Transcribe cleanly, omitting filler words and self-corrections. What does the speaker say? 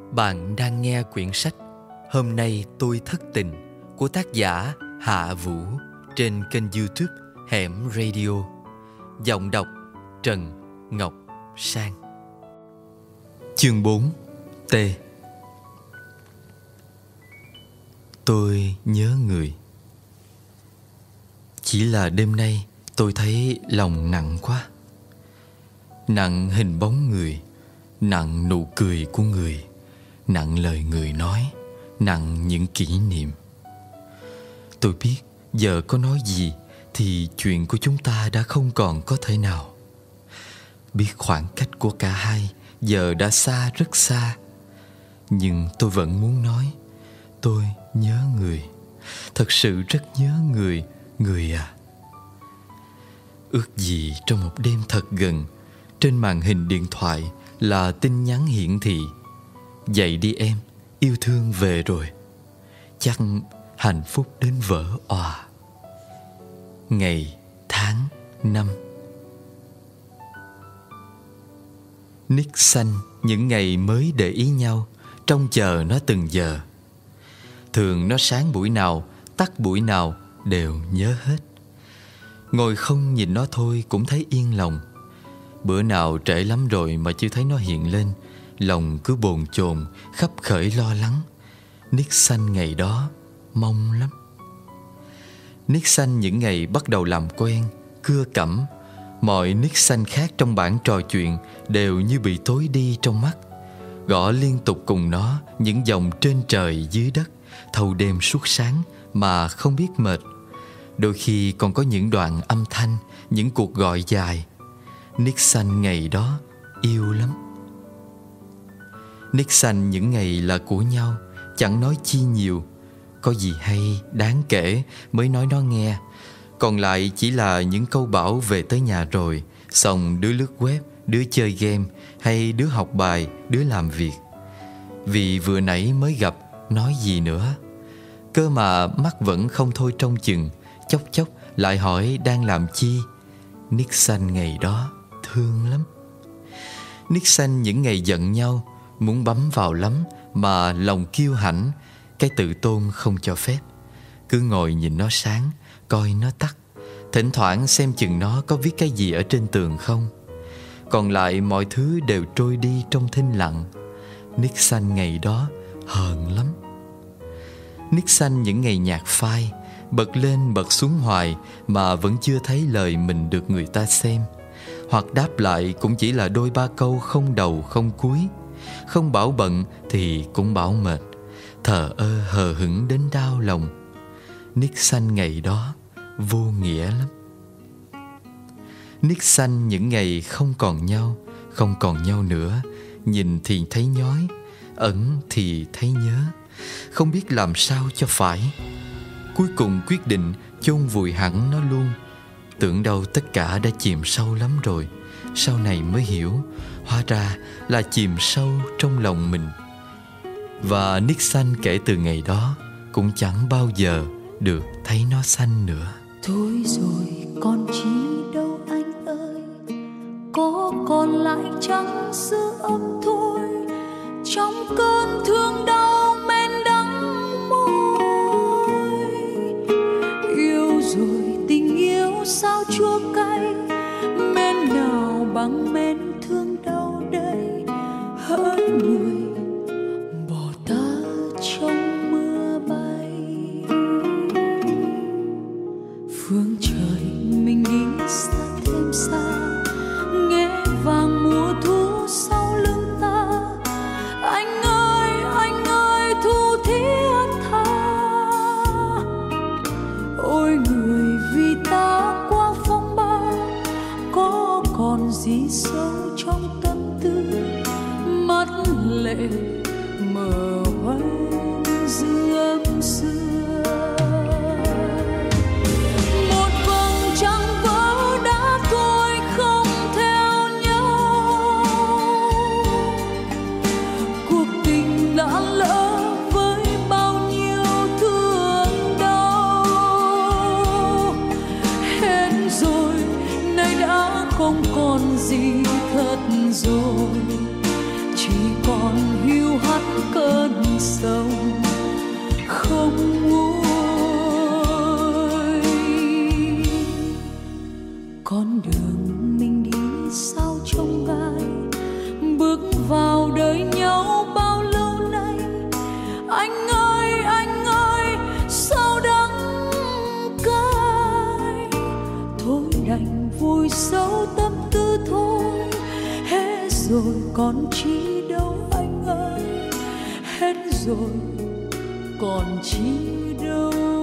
Bạn đang nghe quyển sách Hôm nay tôi thất tình của tác giả Hạ Vũ trên kênh YouTube Hẻm Radio. Giọng đọc Trần Ngọc Sang. Chương 4. T. Tôi nhớ người. Chỉ là đêm nay tôi thấy lòng nặng quá. Nặng hình bóng người, nặng nụ cười của người, nặng lời người nói, nặng những kỷ niệm. Tôi biết giờ có nói gì thì chuyện của chúng ta đã không còn có thể nào. Biết khoảng cách của cả hai giờ đã xa, rất xa. Nhưng tôi vẫn muốn nói, tôi nhớ người. Thật sự rất nhớ người, người à. Ước gì trong một đêm thật gần, trên màn hình điện thoại là tin nhắn hiển thị: dậy đi em, yêu thương về rồi. Chắc hạnh phúc đến vỡ òa. Ngày, tháng, năm. Nick xanh những ngày mới để ý nhau, trông chờ nó từng giờ. Thường nó sáng buổi nào, tắt buổi nào đều nhớ hết. Ngồi không nhìn nó thôi cũng thấy yên lòng. Bữa nào trễ lắm rồi mà chưa thấy nó hiện lên, lòng cứ bồn chồn, khắp khởi lo lắng. Nick xanh ngày đó mong lắm. Nick xanh những ngày bắt đầu làm quen, cưa cẩm. Mọi nick xanh khác trong bảng trò chuyện đều như bị tối đi trong mắt. Gõ liên tục cùng nó những dòng trên trời dưới đất, thâu đêm suốt sáng mà không biết mệt. Đôi khi còn có những đoạn âm thanh, những cuộc gọi dài. Nick xanh ngày đó yêu lắm. Nick xanh những ngày là của nhau, chẳng nói chi nhiều. Có gì hay, đáng kể mới nói nó nghe. Còn lại chỉ là những câu bảo về tới nhà rồi, xong đứa lướt web, đứa chơi game, hay đứa học bài, đứa làm việc. Vì vừa nãy mới gặp, nói gì nữa. Cơ mà mắt vẫn không thôi trông chừng, chốc chốc lại hỏi đang làm chi. Nick xanh ngày đó thương lắm. Nick xanh những ngày giận nhau, muốn bấm vào lắm mà lòng kiêu hãnh, cái tự tôn không cho phép. Cứ ngồi nhìn nó sáng, coi nó tắt, thỉnh thoảng xem chừng nó có viết cái gì ở trên tường không. Còn lại mọi thứ đều trôi đi trong thinh lặng. Nick xanh ngày đó hờn lắm. Nick xanh những ngày nhạc phai, bật lên bật xuống hoài mà vẫn chưa thấy lời mình được người ta xem. Hoặc đáp lại cũng chỉ là đôi ba câu không đầu không cuối. Không bảo bận thì cũng bảo mệt, thờ ơ hờ hững đến đau lòng. Nick xanh ngày đó vô nghĩa lắm. Nick xanh những ngày không còn nhau, không còn nhau nữa. Nhìn thì thấy nhói, ẩn thì thấy nhớ, không biết làm sao cho phải. Cuối cùng quyết định chôn vùi hẳn nó luôn. Tưởng đâu tất cả đã chìm sâu lắm rồi, sau này mới hiểu, hóa ra là chìm sâu trong lòng mình. Và Nick xanh kể từ ngày đó cũng chẳng bao giờ được thấy nó xanh nữa. Thôi rồi còn chi đâu anh ơi, có còn lại trắng sữa ấm thôi. Trong cơn thương đau men đắng môi, yêu rồi tình yêu sao chua cay. Men nào bằng men thương đau đây, hỡi người bỏ ta trong mưa bay. Phương trời mình đi xa thêm xa, nghe vàng mùa thu sau lưng ta. Anh ơi thu thiết tha. Ôi người vì ta qua phong ba, có còn gì sâu trong tâm tư. Mắt lệ mờ hoen giữa âm xưa. Một vầng trăng vỡ đã thôi không theo nhau. Cuộc tình đã lỡ với bao nhiêu thương đau. Hết rồi, nay đã không còn gì thật rồi. Chỉ còn hiu hắt cơn sông không nguôi. Con đường mình đi sao trông gai, bước vào đời nhau bao lâu nay. Anh ơi sao đắng cay, thôi đành vùi sâu tâm tư thôi. Hết rồi còn chi đâu anh ơi, hết rồi còn chi đâu.